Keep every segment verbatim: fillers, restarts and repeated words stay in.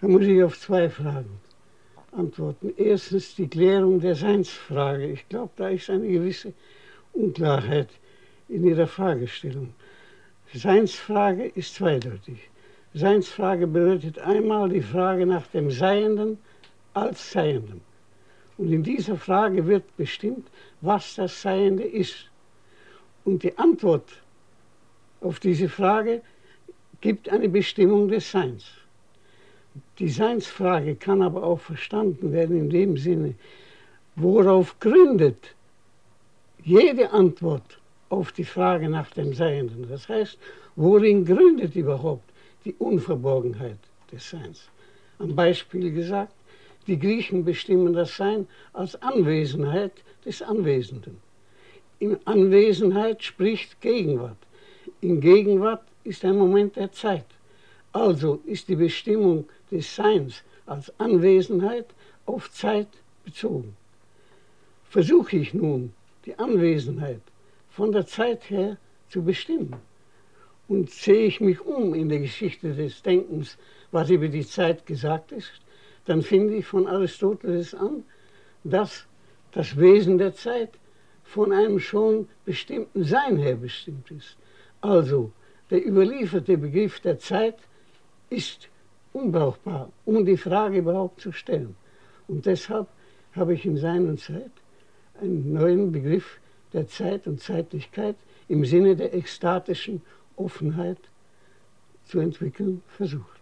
Da muss ich auf zwei Fragen antworten. Erstens die Klärung der Seinsfrage. Ich glaube, da ist eine gewisse Unklarheit in Ihrer Fragestellung. Seinsfrage ist zweideutig. Seinsfrage bedeutet einmal die Frage nach dem Seienden als Seiendem. Und in dieser Frage wird bestimmt, was das Seiende ist. Und die Antwort auf diese Frage gibt eine Bestimmung des Seins. Die Seinsfrage kann aber auch verstanden werden in dem Sinne, worauf gründet jede Antwort auf die Frage nach dem Seienden. Das heißt, worin gründet überhaupt die Unverborgenheit des Seins? Am Beispiel gesagt, die Griechen bestimmen das Sein als Anwesenheit des Anwesenden. In Anwesenheit spricht Gegenwart. In Gegenwart ist ein Moment der Zeit. Also ist die Bestimmung des Seins als Anwesenheit auf Zeit bezogen. Versuche ich nun, die Anwesenheit von der Zeit her zu bestimmen und sehe ich mich um in der Geschichte des Denkens, was über die Zeit gesagt ist, dann finde ich von Aristoteles an, dass das Wesen der Zeit von einem schon bestimmten Sein her bestimmt ist. Also der überlieferte Begriff der Zeit ist unbrauchbar, um die Frage überhaupt zu stellen. Und deshalb habe ich in Sein und Zeit einen neuen Begriff der Zeit und Zeitlichkeit im Sinne der ekstatischen Offenheit zu entwickeln versucht.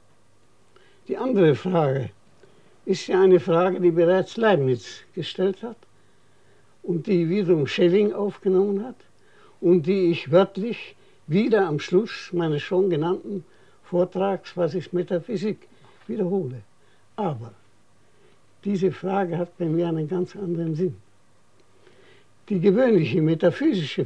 Die andere Frage ist ja eine Frage, die bereits Leibniz gestellt hat und die wiederum Schelling aufgenommen hat und die ich wörtlich wieder am Schluss meines schon genannten Vortrags, was ist Metaphysik, wiederhole. Aber diese Frage hat bei mir einen ganz anderen Sinn. Die gewöhnliche metaphysische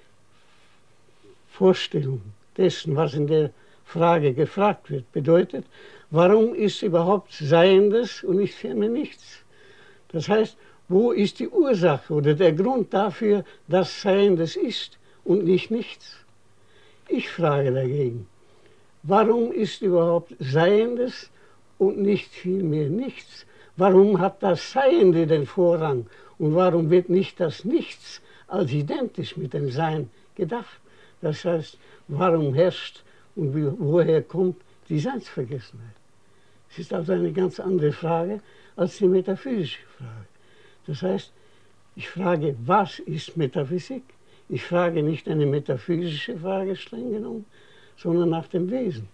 Vorstellung dessen, was in der Frage gefragt wird, bedeutet, warum ist überhaupt Seiendes und nicht vielmehr nichts? Das heißt, wo ist die Ursache oder der Grund dafür, dass Seiendes ist und nicht nichts? Ich frage dagegen, warum ist überhaupt Seiendes und nicht vielmehr nichts? Warum hat das Seiende den Vorrang und warum wird nicht das Nichts als identisch mit dem Sein gedacht? Das heißt, warum herrscht und woher kommt die Seinsvergessenheit? Es ist also eine ganz andere Frage als die metaphysische Frage. Das heißt, ich frage, was ist Metaphysik? Ich frage nicht eine metaphysische Frage streng genommen, sondern nach dem Wesen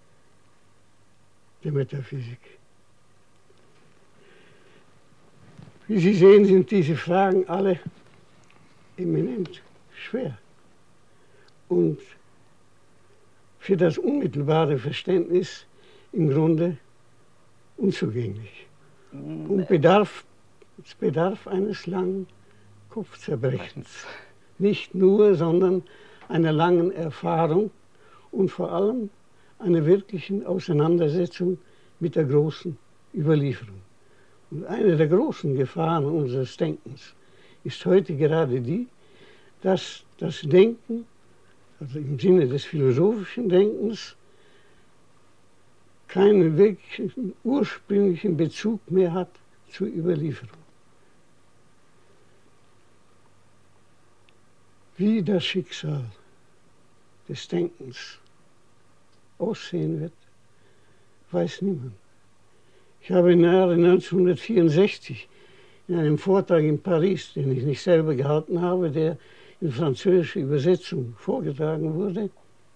der Metaphysik. Wie Sie sehen, sind diese Fragen alle eminent schwer und für das unmittelbare Verständnis im Grunde unzugänglich und bedarf, es bedarf eines langen Kopfzerbrechens. Nicht nur, sondern einer langen Erfahrung und vor allem einer wirklichen Auseinandersetzung mit der großen Überlieferung. Und eine der großen Gefahren unseres Denkens ist heute gerade die, dass das Denken, also im Sinne des philosophischen Denkens, keinen wirklichen ursprünglichen Bezug mehr hat zur Überlieferung. Wie das Schicksal des Denkens aussehen wird, weiß niemand. Ich habe im Jahre neunzehnhundertvierundsechzig in einem Vortrag in Paris, den ich nicht selber gehalten habe, der in französischer Übersetzung vorgetragen wurde,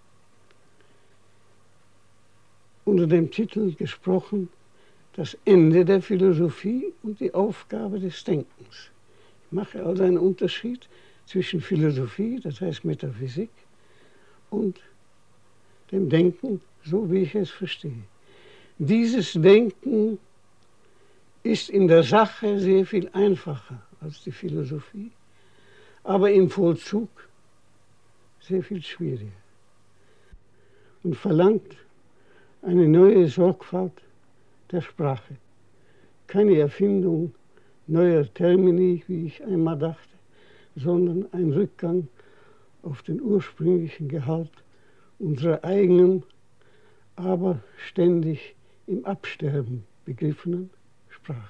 unter dem Titel gesprochen, das Ende der Philosophie und die Aufgabe des Denkens. Ich mache also einen Unterschied zwischen Philosophie, das heißt Metaphysik, und dem Denken, so wie ich es verstehe. Dieses Denken ist in der Sache sehr viel einfacher als die Philosophie, aber im Vollzug sehr viel schwieriger und verlangt eine neue Sorgfalt der Sprache. Keine Erfindung neuer Termini, wie ich einmal dachte, sondern ein Rückgang auf den ursprünglichen Gehalt unserer eigenen, aber ständig im Absterben begriffenen Sprache.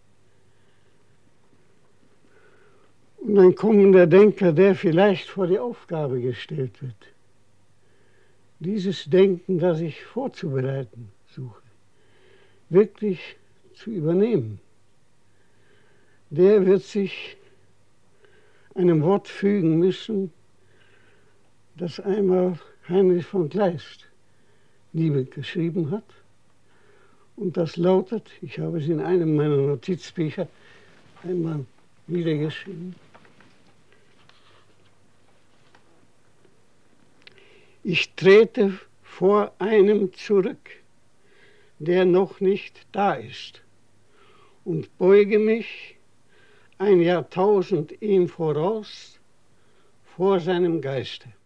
Und ein kommender Denker, der vielleicht vor die Aufgabe gestellt wird, dieses Denken, das ich vorzubereiten suche, wirklich zu übernehmen, der wird sich einem Wort fügen müssen, das einmal Heinrich von Kleist niedergeschrieben hat. Und das lautet, ich habe es in einem meiner Notizbücher einmal niedergeschrieben: Ich trete vor einem zurück, der noch nicht da ist, und beuge mich ein Jahrtausend ihm voraus vor seinem Geiste.